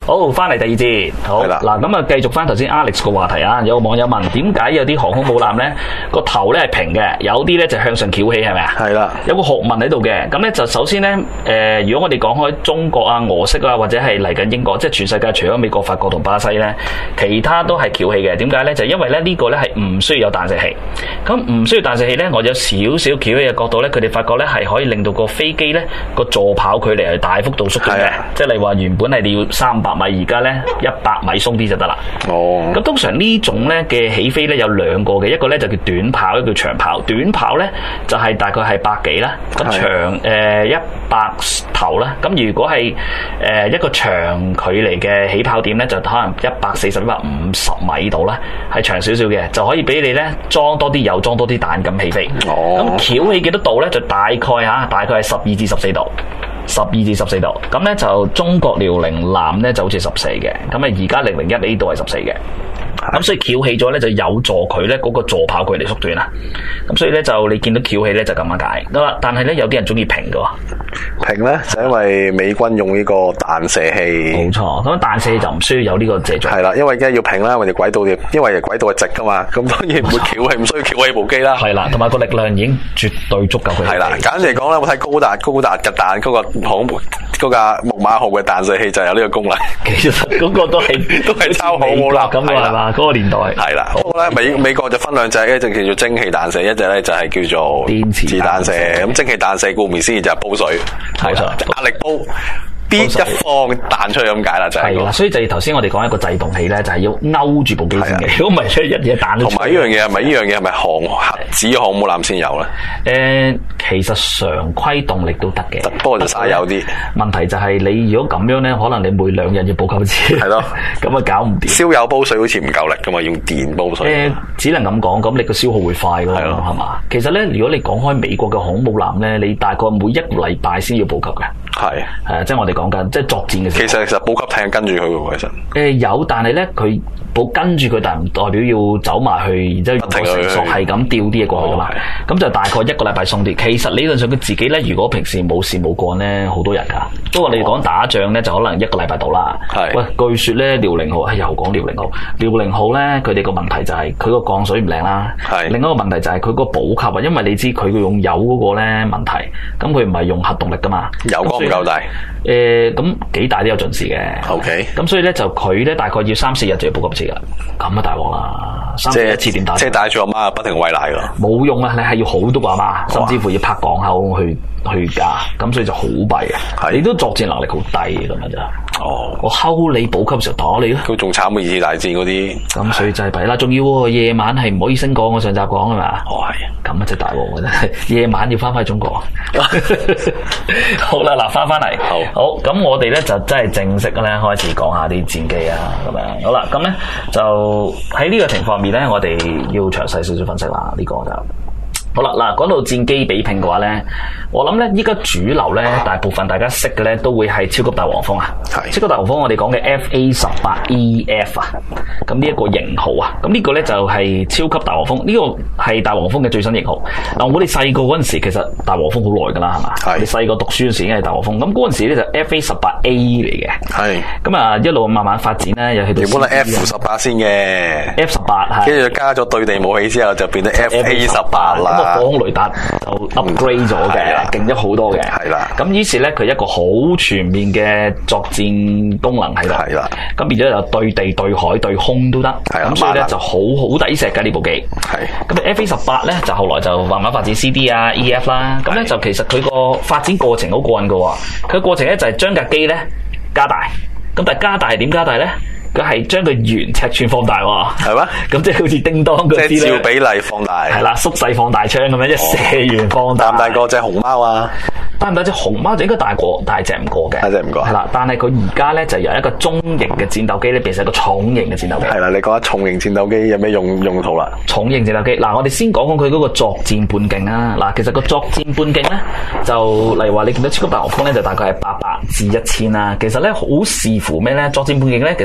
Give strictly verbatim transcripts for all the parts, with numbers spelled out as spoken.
好，翻嚟第二節，好嗱，咁啊繼續翻頭先 Alex 個話題啊，有個網友問點解有啲航空母艦咧個頭咧係平嘅，有啲咧就向上翹起係咪啊？係啦，有個學問喺度嘅。咁咧就首先咧，誒、呃，如果我哋講開中國啊、俄式啊，或者係嚟緊英國，即係全世界除咗美國、法國同巴西咧，其他都係翹起嘅。點解咧？就因為咧呢個咧係唔需要有彈射器。咁唔需要彈射器咧，我有少少翹起嘅角度咧，佢哋發覺咧係可以令到個飛機咧個助跑距離係大幅度縮短嘅。即係例如話原本係你要三百米，而家咧一百米鬆啲就得啦。哦。咁通常呢種咧嘅起飛咧有兩個嘅，一個咧就叫短跑，一個叫長跑。短跑咧就係、是、大概係百幾啦，咁長誒一百頭啦。咁如果係誒、呃、一個長距離嘅起跑點咧，就可能一百四十、一百五十米度啦，係長少少嘅，就可以俾你咧裝多啲油、裝多啲彈咁起飛。哦。咁翹起幾多度咧？就大概嚇，大概係十二至十四度。十二至十四度，咁咧就中國遼寧艦咧就好似十四嘅，咁啊而家零零一呢度係十四嘅，咁所以翹起咗咧就有助佢咧嗰個助跑距離縮短啦，咁所以咧就你見到翹起咧就咁樣解，得啦。但係咧有啲人中意平嘅喎，平咧就因為美軍用呢個彈射器，冇錯，咁彈射器就唔需要有呢個借助，係啦，因為而家要平啦，因為軌道因為軌道係直噶嘛，咁當然唔會翹起，唔需要翹起部機啦，係啦，同埋個力量已經絕對足夠佢，係啦，簡直嚟講咧，我睇高達高達嘅彈嗰個。航嗰架木馬號嘅彈射器就有呢個功能，其實嗰個都係都係抄航母艦咁啊嘛，嗰個年代係啦。不過咧美美國就分兩隻，一隻叫做蒸汽彈射，一隻咧就係叫做電磁彈射。咁蒸汽彈射顧名思義就係煲水，冇錯，壓力煲。啲一放彈出去咁解啦，就係、是。係啦，所以就係頭先我哋講一個制動器咧，就係、是、要勾住部機先嘅。如果唔係，出一嘢彈出。同埋呢樣嘢係咪呢樣嘢係咪航核子航母艦先有咧？誒、呃，其實常規動力都得嘅，不過就嘥油啲。問題就係你如果咁樣咧，可能你每兩日要補給次。係咯，咁啊搞唔掂。燒油煲水好似唔夠力噶嘛，用電煲水。誒、呃，只能咁講，咁你個消耗會快噶咯，係嘛？其實咧，如果你講開美國嘅航母艦咧，你大概每一個禮拜先要補給嘅。係，係即係我哋講緊，即係作戰嘅時候。其實其實補給艇跟住佢喎，其實。誒、呃、有，但係咧佢補跟住佢，但係唔代表要走埋去，然之後用成索係咁吊啲嘢過去噶嘛。咁、哦、就大概一個禮拜鬆啲。其實理論上佢自己咧，如果平時冇事冇幹咧，好多日㗎。不過你講打仗咧，就可能一個禮拜到啦。係。喂，據說咧遼寧號，係又講遼寧號。遼寧號咧，佢哋個問題就係佢個降水唔靚啦。係。另一個問題就係佢個補給啊，因為你知佢用油嗰個咧問題，咁佢唔係用核動力㗎嘛。油缸唔夠大。誒，咁幾、呃、大都有盡時嘅。O K。咁所以咧就佢咧大概要三四日就要補給次㗎。咁啊大鑊啦！三四日一次點打？即係帶住阿媽不停餵奶㗎。冇用啊！你係要好多阿媽，甚至乎要拍港口去去架，咁所以就好弊啊！你都作戰能力好低㗎嘛就。哦。我睺你補給時候打你咯。佢仲慘過二次大戰嗰啲。咁所以就係弊啦，仲要夜晚係唔可以升降我上集講係嘛？哦係。咁啊真係大鑊真係，夜晚要翻返去中國。好啦，嗱翻返嚟。好。好，咁我哋咧就真係正式咧開始講下啲戰機啊咁樣。好啦，咁咧就喺呢個情況面咧，我哋要詳細少少分析啦。呢、這個就好啦。嗱，講到戰機比拼嘅話咧，我諗咧依家主流咧，大部分大家識嘅咧，都會係超級大黃蜂啊。係。超級大黃蜂，我哋講嘅 F A 十八 E F 啊，咁呢一個型號啊，咁呢個咧就係超級大黃蜂，呢、這個係大黃蜂嘅最新型號。嗱，我哋細個嗰陣時，其實大黃蜂好耐噶啦，係嘛？係。你細個讀書嗰時已經係大黃蜂，咁嗰陣時咧就 F A 十八 A 嚟嘅。係。咁啊一路慢慢發展咧，又去到原本係 F 十八先嘅 ，F 十八係。跟住加咗對地武器之後，就變咗 F A 十八啦。火空雷達就 upgrade 咗嘅，勁咗好多嘅。係啦。咁於是咧，佢一個好全面嘅作戰功能喺度。係啦。咁變咗就對地、對海、對空都得。係啊。咁所以咧就好好抵食㗎呢部機。係。咁 F A 十八咧就後來就慢慢發展 C D 啊、E F 啦。咁咧就其實佢個發展過程好過癮㗎喎。佢個過程咧就係將架機咧加大。咁但係加大係點加大咧？佢係將佢原尺寸放大喎，係咩？咁即係好似叮當嗰啲咧，即係照比例放大，係啦，縮細放大槍咁樣，即係射完放大。大唔大個隻熊貓啊？大唔大隻熊貓就應該大過，大隻唔過嘅，大隻唔過。係啦，但係佢而家咧就由一個中型嘅戰鬥機咧變成一個重型嘅戰鬥機。係啦，你講下重型戰鬥機有咩用用途啦？重型戰鬥機嗱，我哋先講講佢嗰個作戰半徑啊。嗱，其實個作戰半徑咧，就例如話你見到超級大黃蜂咧，就大概係八百至一千啦。其實咧好視乎咩咧？作戰半徑咧，其實係好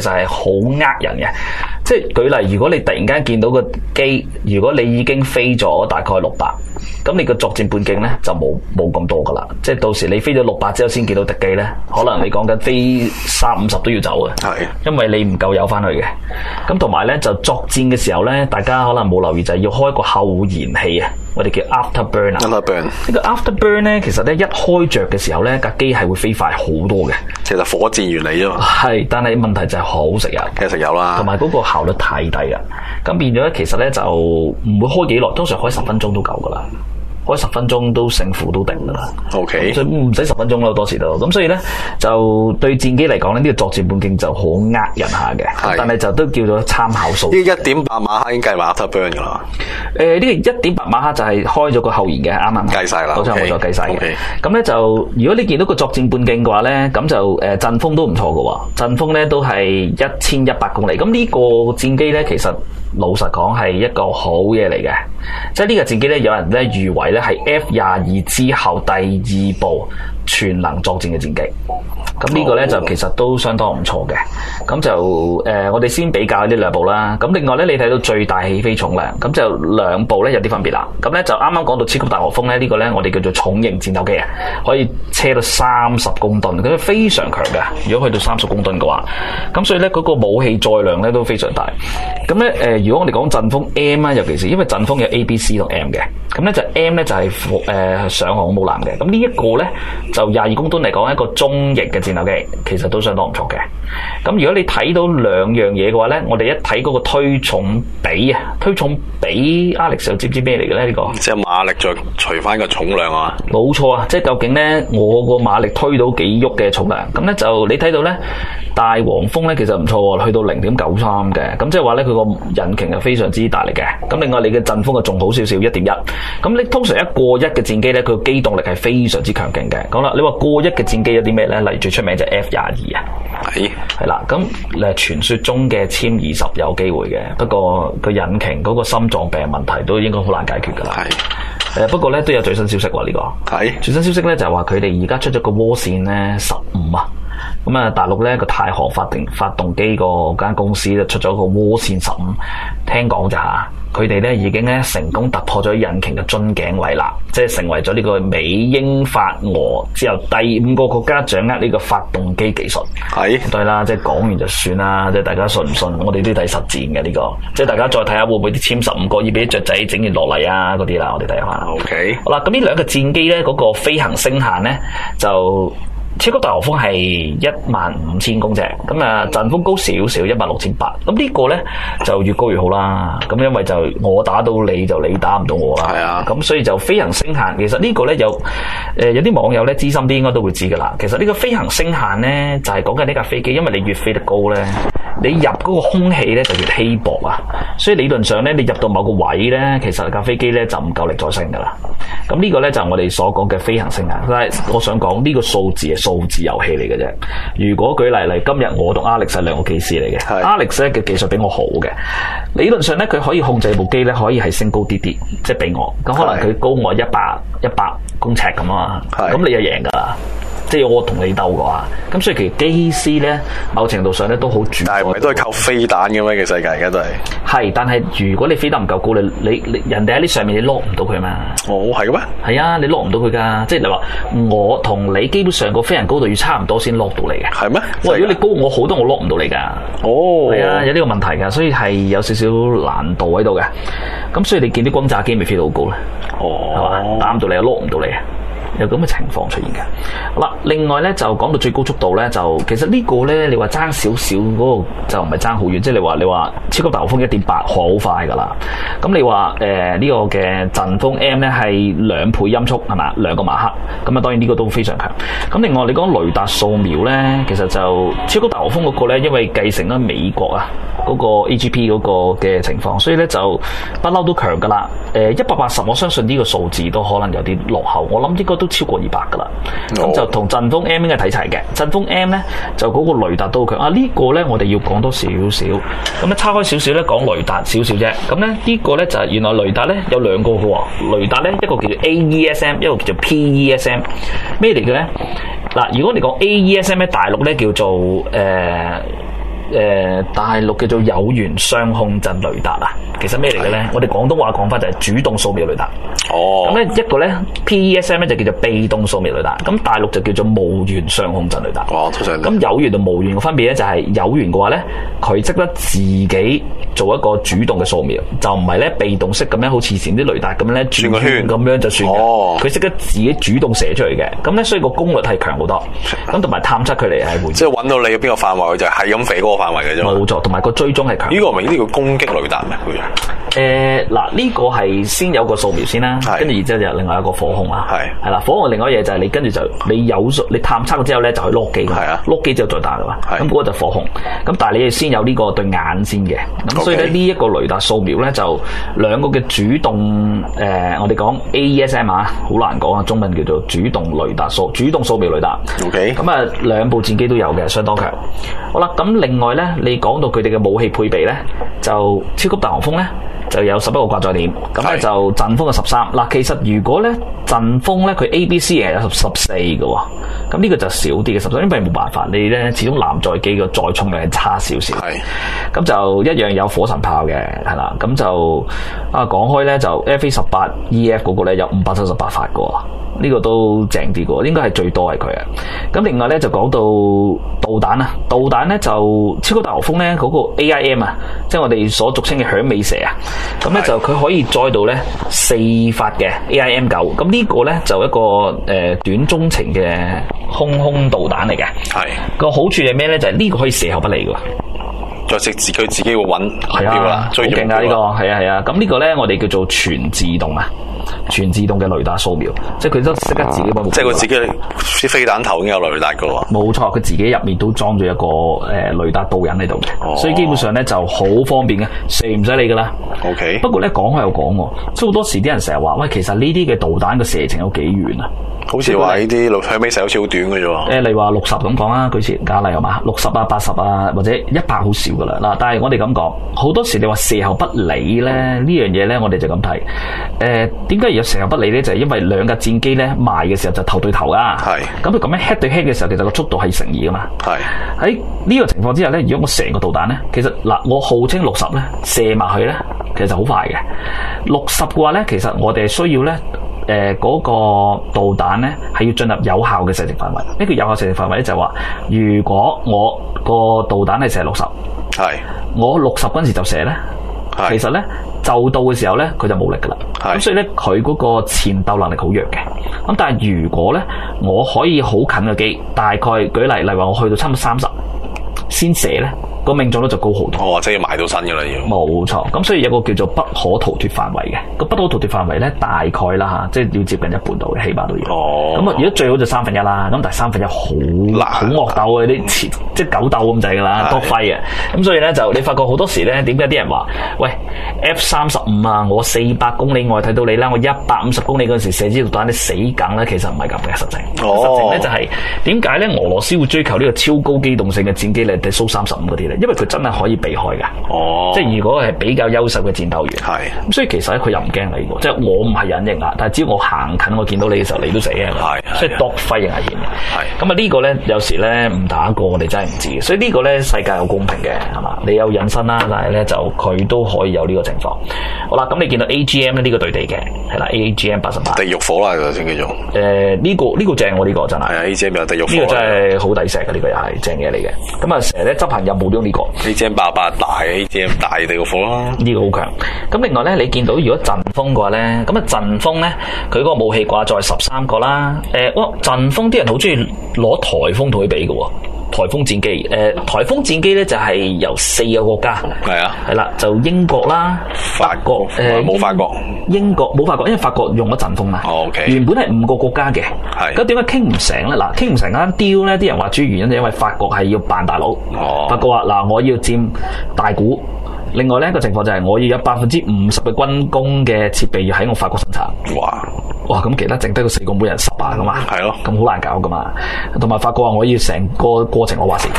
好呃人嘅。即係舉例，如果你突然間見到個機，如果你已經飛咗大概六百，咁你個作戰半徑咧就冇冇咁多噶啦。即係到時你飛咗六百之後先見到敵機咧，可能你講緊飛三五十都要走嘅，係，因為你唔夠油翻去嘅。咁同埋咧就作戰嘅時候咧，大家可能冇留意就係要開一個後燃器啊，我哋叫 afterburn 啊。afterburn 呢個 afterburn 咧，其實咧一開着嘅時候咧，架機係會飛快好多嘅。其實火箭原理啫嘛。係，但係問題就係好食油，梗係食油啦，同埋嗰個效率太低啦。咁變咗咧，其實咧就唔會開幾耐，通常開十分鐘都夠噶啦。開十分鐘都勝負都定噶啦 ，OK，所以唔使十分鐘咯，多時都咁，所以咧就對戰機嚟講咧，呢、這個作戰半徑就好呃人下嘅，但係就都叫做參考數。呢一點八馬赫已經計埋 afterburn 噶啦。誒、呃，呢、這個一點八馬赫就係開咗個後燃嘅，啱啱計晒啦，冇錯冇錯計晒嘅。咁咧就如果你見到個作戰半徑嘅話咧，咁就誒陣風都唔錯嘅，陣風咧都係一千一百公里。咁呢個戰機咧其實老實講係一個好嘢嚟嘅，即係呢個戰機咧有人咧譽為咧係 F 廿二之後第二部全能作戰嘅戰機。咁呢個咧就其實都相當唔錯嘅。咁就誒、呃，我哋先比較呢兩部啦。咁另外咧，你睇到最大起飛重量，咁就兩部咧有啲分別啦。咁咧就啱啱講到超級大黃蜂咧，呢、這個咧我哋叫做重型戰鬥機啊，可以車到三十公噸，咁非常強嘅。如果去到三十公噸嘅話，咁所以咧嗰、那個武器載量咧都非常大。咁咧誒，如果我哋講陣風 M 啊，尤其是因為陣風有 A、B、C 同 M 嘅，咁咧就 M 咧就係、是、誒、呃、上航空母艦嘅。咁呢一個咧就廿二公噸嚟講，一個中型嘅戰鬥機，其實都相當唔錯嘅。咁如果你睇到兩樣嘢嘅話咧，我哋一睇嗰個推重比啊，推重比 Alex 又知唔知咩嚟嘅咧？呢、這個即係馬力再除翻個重量啊？冇錯啊，即係究竟咧我個馬力推到幾喐嘅重量？咁咧就你睇到咧大黃蜂咧其實唔錯，去到零點九三嘅。咁即係話咧佢個引擎係非常之大力嘅。咁另外你嘅陣風啊仲好少少，一點一。咁你通常一過一嘅戰機咧，佢個機動力係非常之強勁嘅。講啦，你話過一嘅戰機有啲咩咧？例如最出名就係 F 廿二啊。係係啦，咁誒傳說中嘅殲二十有機會嘅，不過個引擎嗰個心臟病問題都應該好難解決噶啦。係誒，不過咧都有最新消息喎，呢、這個係最新消息咧就係話佢哋而家出咗個渦扇咧十五啊，咁啊大陸咧個太行發電發動機個間公司就出咗個渦扇十五，聽講就吓。佢哋咧已經咧成功突破咗引擎嘅樽頸位啦，即係成為咗呢個美英法俄之後第五個國家掌握呢個發動機技術。係對啦，即係講完就算啦，即係大家信唔信？我哋都要睇實戰嘅呢、這個，即係大家再睇下會唔會啲殲十五個要俾啲雀仔整完落嚟啊嗰啲啦，我哋睇下。OK，好啦，咁呢兩個戰機咧嗰、那個飛行升限咧就。超級大黃蜂係一萬五千公尺，咁啊陣風高少少，一萬六千八。咁呢個咧就越高越好啦。咁因為就我打到你就你打唔到我啦。係啊。咁所以就飛行升限，其實呢個咧有誒、呃、有啲網友咧資深啲應該都會知噶啦。其實呢個飛行升限咧就係講緊呢架飛機，因為你越飛得高咧，你入嗰個空氣咧就越稀薄啊。所以理論上咧，你入到某個位咧，其實架飛機咧就唔夠力再升噶啦。咁呢個咧就係我哋所講嘅飛行升限。但係我想講呢個數字係數字遊戲嚟嘅啫。如果舉例嚟，今日我同 Alex 係兩個機師嚟嘅，Alex 咧嘅技術比我好嘅，理論上咧佢可以控制部機咧可以係升高啲啲，即係比我。咁可能佢高我一百一百公尺咁啊，咁你就贏噶啦。即係我同你鬥嘅話，咁所以其實機師咧，某程度上咧都好主。但係唔係都係靠飛彈嘅咩？嘅世界而家都係。係，但係如果你飛得唔夠高，你你你人哋喺呢上面你落唔到佢嘛？哦，係嘅咩？係啊，你落唔到佢㗎。即係你話我同你基本上個飛行高度要差唔多先落到嚟嘅。係咩？哇！如果你高我好多，我落唔到嚟㗎。哦。係啊，有呢個問題㗎，所以係有少少難度喺度嘅。咁所以你見啲轟炸機未飛到好高咧。哦。係嘛？打唔到你又落唔到嚟。有咁嘅情況出現嘅。好啦，另外咧就講到最高速度咧，就其實個呢個咧，你話爭少少嗰個就唔係爭好遠，即係你話你話超級大黃蜂一點八好快噶啦。咁你話誒、呃這個、呢個嘅陣風 M 咧係兩倍音速係嘛，兩個馬赫。咁啊當然呢個都非常強。咁另外你講雷達掃描咧，其實就超級大黃蜂嗰個咧，因為繼承咗美國啊嗰、那個 A G P 嗰個嘅情況，所以咧就不嬲都強噶啦。誒一百八十，我相信呢個數字都可能有啲落後。我諗應該都超過二百噶啦。咁、oh. 就同陣風 M 應該睇齊嘅。陣風 M 咧就嗰個雷達都好強啊！這個、呢個咧我哋要講多少少。咁咧叉開少少咧講雷達少少啫。咁咧呢個咧就係、是、原來雷達咧有兩個嘅喎。雷達咧一個叫做 A E S M， 一個叫做 P E S M。咩嚟嘅咧？嗱，如果你講 A E S M 咧，大陸咧叫做誒。呃誒、呃， 誒大陸叫做有源相控陣雷達啊，其實咩嚟嘅咧？我哋廣東話講法就係主動掃描雷達。哦。咁咧一個咧 P E S M 咧就叫做被動掃描雷達，咁大陸就叫做無源相控陣雷達。 哦，通常。 咁有源同無源嘅分別咧就係有源嘅話咧，佢識得自己做一個主動嘅掃描，就唔係咧被動式咁樣，好似以前啲雷達咁樣咧轉個圈咁樣就算嘅。哦。佢識得自己主動射出嚟嘅，咁咧所以個功率係強好多。咁同埋探測距離係會。即係揾到你邊個範圍，佢就係咁飛嗰個範圍嘅啫。 冇錯，同埋個追蹤係強。 呢個咪呢個攻擊雷達咩？ 誒嗱，呢個係先有個掃描先啦，跟住然之後就另外一個火控啦。係係啦，火控另外一嘢就係你跟住就你有你探測咗之後咧，就去碌機㗎。係啊，碌機之後再打㗎嘛。咁嗰個就火控。咁但係你先有呢個對眼先嘅。咁所以咧呢一個雷達掃描咧就兩個嘅主動誒，我哋講 A E S M 啊，好難講啊，中文叫做主動雷達掃主動掃描雷達。OK。咁啊兩部戰機都有嘅，相當強。好啦，咁另外咧，你講到佢哋嘅武器配備咧，就超級大黃蜂咧。就有十一個掛載點，咁咧就陣風嘅十三。嗱，其實如果咧陣風咧佢 A B C 係有十十四嘅喎，咁呢個就少啲嘅十三，因為冇辦法，你咧始終艦載機嘅載重量係差少少。係，咁就一樣有火神炮嘅，係啦，咁就啊講開咧就 F A 十八 E F 嗰個咧有五百七十八發嘅喎。呢個都正啲嘅，應該係最多係佢啊。咁另外咧就講到導彈啊，導彈咧就超級大黃蜂咧嗰個 A I M 啊，即係我哋所俗稱嘅響尾蛇啊。咁咧就佢可以載到咧四發嘅 A I M 九。咁呢個咧就一個誒、呃、短中程嘅空空導彈嚟嘅。係個好處係咩咧？就係、是、呢個可以射後不理嘅。 再食自佢自己會揾目標啦， 好勁啊！呢、這個係啊係啊。咁呢個咧我哋叫做全自動啊。全自動嘅雷達掃描，即係佢都識得自己揾目標。即係佢自己啲飛彈頭已經有雷達噶喎。冇錯，佢自己入面都裝咗一個誒、呃、雷達導引喺度嘅，哦、所以基本上咧就好方便嘅，射唔使理噶啦。O K。不過咧講開又講喎，即係好多時啲人成日話喂，其實呢啲嘅導彈嘅射程有幾遠啊？ 好似話呢啲響尾蛇好似好短嘅啫喎。誒，例如話六十咁講啦，舉次假例係嘛？六十啊、八十啊，或者一百好少噶啦。嗱，但係我哋咁講，好多時你話射後不理咧，呢樣嘢咧，我哋就咁睇。誒、呃，點解要射後不理咧？就係、是、因為兩架戰機咧賣嘅時候就頭對頭啊。係。咁佢咁樣 head 對 head 嘅時候，其實個速度係成疑噶嘛。係。喺呢個情況之下咧，如果我成個導彈咧，其實嗱，我號稱六十咧，射埋去咧，其實好快嘅。六十嘅話咧，其實我哋需要咧。誒嗰、呃那個導彈咧係要進入有效嘅射程範圍。呢個有效射程範圍咧就係話，如果我個導彈係射六十，係我六十嗰陣時就射咧，其實咧就到嘅時候咧佢就冇力噶啦。咁所以咧佢嗰個纏鬥能力好弱嘅。咁但係如果咧我可以好近嘅機，大概舉例，例如話我去到差唔多三十先射咧。個命中率就高好多。哦，即係要埋到身嘅啦，要。冇錯，咁所以有個叫做不可逃脫範圍嘅，個不可逃脫範圍咧大概啦嚇，即係要接近一半度嘅，起碼都要。哦。咁啊，如果最好就三分一啦，咁但係三分一好好惡鬥嘅啲，即係狗鬥咁滯㗎啦，多揮啊。咁所以咧就你發覺好多時咧，點解啲人話喂 F 三十五啊，我四百公里外睇到你啦，我一百五十公里嗰陣時射支導彈你死梗咧，其實唔係咁嘅實情。哦。實情咧就係點解咧？俄羅斯會追求呢個超高機動性嘅戰機咧，係蘇三十五嗰啲咧？因為佢真係可以避開㗎，哦，即係如果係比較優秀嘅戰鬥員，係咁，所以其實咧佢又唔驚你喎，即係我唔係隱形啦，但係只要我行近，我見到你嘅時候，你都死嘅，係，所以多揮型危險嘅，係。咁啊呢個咧有時咧唔打過我哋真係唔知，所以呢個咧世界好公平嘅，係嘛？你有隱身啦，但係咧就佢都可以有呢個情況。好啦，咁你見到 A G M 咧呢個對地嘅係啦 ，A G M 八十八，地獄火啦就先叫做。誒呢個呢個正喎，呢個真係。係啊 ，A G M 有地獄火。呢個真係好抵石嘅，呢個又係正嘢嚟嘅。咁啊成日咧執行任務都用呢個。A G M 八八大 A G M 大地獄火啦，呢個好強。咁另外咧，你見到如果陣風嘅話咧，咁啊陣風咧，佢嗰個武器掛載十三個啦。誒、呃，哇！陣風啲人好中意攞颱風同佢比嘅喎。颱風戰機，誒、呃、颱風戰機咧就係由四個國家，係啊，係啦，就英國啦、法國，誒冇、呃、法國，英國冇法國，因為法國用咗陣風啊。哦 okay. 原本係五個國家嘅，係。咁點解傾唔成咧？嗱，傾唔成間 deal 咧，啲人話主要原因就因為法國係要扮大佬，哦、法國話嗱我要佔大股。另外咧一個情況就係我要有百分之五十嘅軍工嘅設備要喺我法國生產。哇！哇！咁其他剩低個四個每人十啊，咁嘛？係咯，咁好難搞噶嘛。同埋法國話我要成個過程我話事。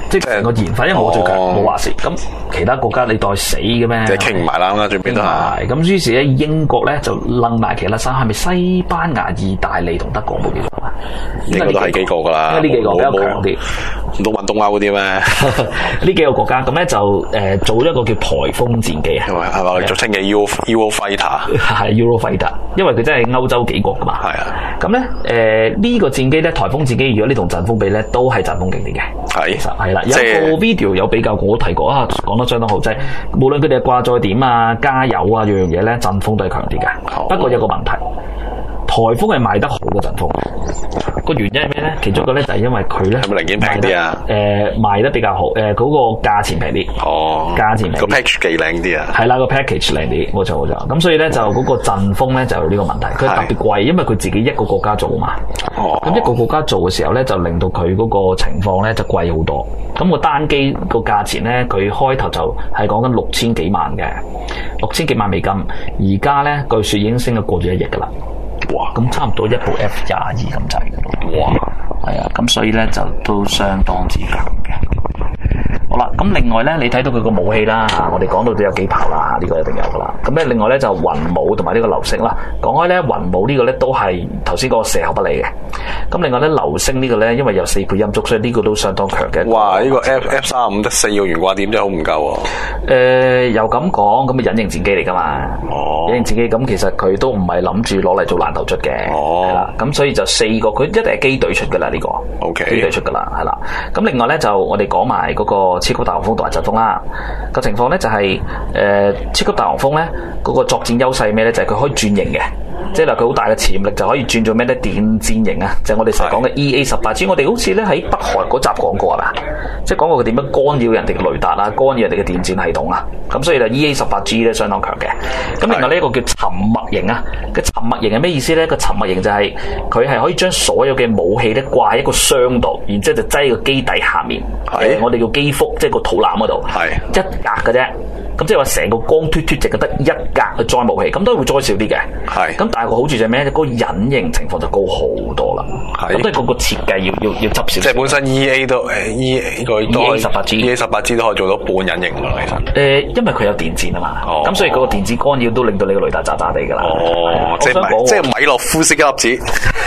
即係成個研發，因為我最強冇話事。咁其他國家你代死嘅咩？ 即係傾唔埋啦，最尾都係。 咁於是咧，英國咧就掕埋其他山，係咪西班牙、意大利同德國冇記錯啊？ 應該都係幾個㗎啦。 因為呢幾個比較強啲。 唔通揾東歐嗰啲咩？ 呢幾個國家咁咧就誒做咗一個叫颱風戰機啊， 係嘛？俗稱嘅 Euro Eurofighter 係 Eurofighter， 因為佢真係歐洲幾國噶嘛。係啊。咁咧誒呢個戰機咧，颱風戰機，如果你同陣風比咧，都係陣風勁啲嘅。係，其實係啦。有個 video 有比較過，我提過啊，講得相當好，即係無論佢哋掛載點啊、加油啊樣樣嘢咧，陣風都係強啲嘅。不過有個問題。颱風係賣得好嘅陣風，個原因係咩咧？其中一個咧就係因為佢咧， 係咪零件平啲啊？ 誒、呃、賣得比較好，誒、呃、嗰、那個價錢平啲。哦，價錢平啲。個 package 幾靚啲啊？ 係啦，個 package 靚啲，冇錯冇錯。咁所以咧就嗰個陣風咧就有呢個問題，佢特別貴，因為佢自己一個國家做嘛。哦。咁一個國家做嘅時候咧，就令到佢嗰個情況咧就貴好多。咁個單機個價錢咧，佢開頭就係講緊六千幾萬嘅，六千幾萬美金。而家咧據說已經升咗過咗一億噶啦。哇！咁差唔多一部 F 廿二咁滯嘅咯。哇！係啊，咁所以咧就都相當之強嘅。好啦，咁另外咧，你睇到佢個武器啦嚇，我哋講到都有幾炮啦，呢、這個一定有噶啦。咁咧，另外咧就雲武同埋呢個流星啦。講開咧，雲武呢個咧都係頭先嗰個射後不理嘅。咁另外咧，流星呢個咧，因為有四倍音速，所以呢個都相當強嘅。 哇！呢、這個 F F 三十五得四個懸掛點真係好唔夠喎。 誒，又咁講，咁啊隱形戰機嚟噶嘛？哦，隱形戰機咁其實佢都唔係諗住攞嚟做爛頭卒嘅。哦，係啦，咁所以就四個，佢一定係機隊出噶啦呢個。O K， 機隊出噶啦，係啦。咁另外咧就我哋講埋嗰個超級大黃蜂同埋陣風啦。個情況咧就係、是、誒、呃、超級大黃蜂咧嗰、那個作戰優勢咩咧？就係、是、佢可以轉型嘅。即係嗱，佢好大嘅潛力就可以轉做咩咧？電戰型啊，就係、是、我哋成日講嘅 E A 十八 G。我哋好似咧喺北韓嗰集講過係嘛？即係講過佢點樣干擾人哋嘅雷達啊，干擾人哋嘅電戰系統啊。咁所以就 E A 十八 G 咧相當強嘅。咁另外呢一個叫沉默型啊，嘅沉默型係咩意思咧？個沉默型就係佢係可以將所有嘅武器咧掛喺一個箱度，然之後就擠喺個機底下面。係、呃，我哋叫機腹，即係個肚腩嗰度。係一格嘅啫。咁即係話成個光脫脫，淨係得一格去載武器，咁都會載少啲嘅。係。咁但係個好處就係咩咧？嗰、那個隱形情況就高好多啦。係。咁都係嗰個設計要要要執少。即係本身 E A 都誒 E A 個 E A 十八 G E A 十八 G 都可以做到半隱形㗎啦，其實。誒、呃，因為佢有電戰啊嘛。哦。咁所以嗰個電子干擾都令到你個雷達渣渣地㗎啦。哦。即係米即係米洛夫式一粒子。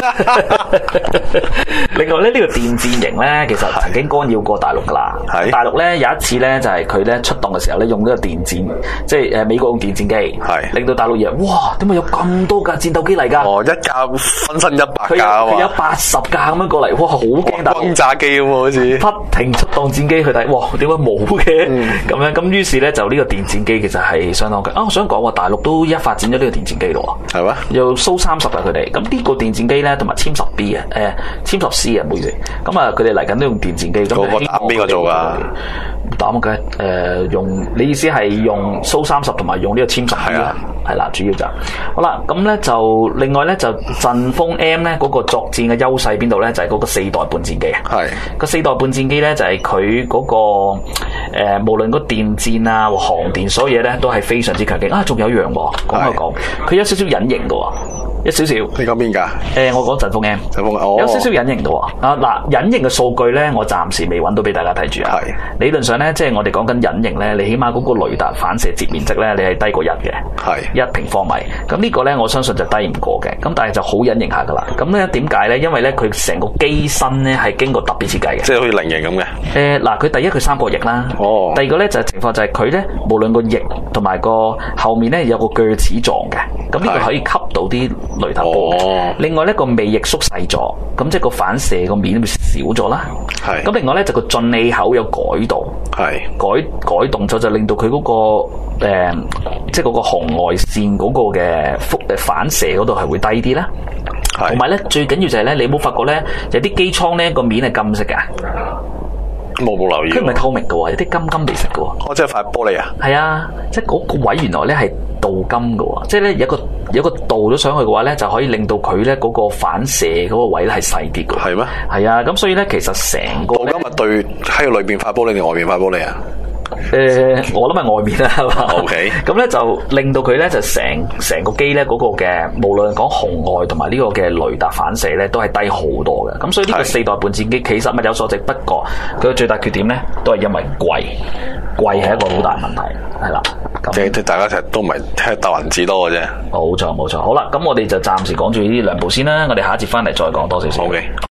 另外咧，呢、這個電戰型咧，其實曾經干擾過大陸㗎啦。係。大陸咧有一次咧，就係佢咧出動嘅時候咧，用呢個電戰，即係誒美國用電戰機，係令到大陸以為哇，點解有咁多架戰鬥機嚟㗎？哦，一架分身一百架啊嘛，佢有八十架咁樣過嚟，哇，好驚！大陸轟炸機咁喎，好似不停出動戰機去睇，哇，點解冇嘅？咁、嗯、樣咁於是咧就呢個電戰機其實係相當強啊！我想講話大陸都一發展咗呢個電戰機咯喎，係咩？又蘇三十啊佢哋，咁呢個電戰機咧同埋殲十 B 啊，誒殲十 C 啊，唔好意思，咁啊佢哋嚟緊都用電戰機，咁個個打邊個做㗎？打乜嘅？誒、呃、用你意思係用蘇三十同埋用呢個殲十 B 啊？係啦，主要就好啦。咁咧就另外咧就陣風 M 咧嗰個作戰嘅優勢邊度咧？就係、是、嗰個四代半戰機啊。係個四代半戰機咧就係佢嗰個誒、呃，無論個電戰啊、航電所有嘢咧都係非常之強勁啊！仲有一樣喎，講一講，佢有少少隱形嘅喎。一少少，你講邊㗎？誒、呃，我講陣風 M，陣風、哦、有少少隱形嘅喎。啊嗱，隱形嘅數據咧，我暫時未揾到俾大家睇住啊。係理論上咧，即係我哋講緊隱形咧，你起碼嗰個雷達反射截面積咧，你係低過一嘅。係一平方米。咁呢個咧，我相信就低唔過嘅。咁但係就好隱形下㗎啦。咁咧點解咧？因為咧佢成個機身咧係經過特別設計嘅。即係好似菱形咁嘅。誒、呃、嗱，佢第一佢三角翼啦。哦。第二個咧就係、是、情況就係佢咧，無論個翼同埋個後面咧有個鋸齒狀嘅。咁呢個可以吸到啲雷達波嘅、哦。另外咧個尾翼縮細咗，咁即係個反射個面會少咗啦。係。咁另外咧就個進氣口有改動。係。改改動咗就令到佢嗰、那個誒、呃，即係嗰個紅外線嗰個嘅輻誒反射嗰度係會低啲啦。係。同埋咧最緊要就係咧，你有冇發覺咧有啲機艙咧個面係金色嘅？冇冇留意。佢唔係透明嘅喎，有啲金金地色嘅喎。哦，即係塊玻璃啊？係啊，即係嗰個位原來咧係鍍金嘅喎，即係咧有一個有一個鍍咗上去嘅話咧，就可以令到佢咧嗰個反射嗰個位咧係細啲嘅。係咩？係啊，咁所以咧其實成個鍍金咪對喺個裏邊塊玻璃定外邊塊玻璃啊？ 誒、呃，我諗係外面啦，係嘛 ？OK， 咁咧就令到佢咧就成成個機咧嗰個嘅，無論講紅外同埋呢個嘅雷達反射咧，都係低好多嘅。咁所以呢個四代半戰機其實物有所值，不過佢嘅最大缺點咧都係因為貴，貴係一個好大問題，係啦。 即係大家其實都唔係聽鬥銀紙多嘅啫。 冇錯冇錯，好啦，咁我哋就暫時講住呢兩部先啦，我哋下一節翻嚟再講多少少。 OK。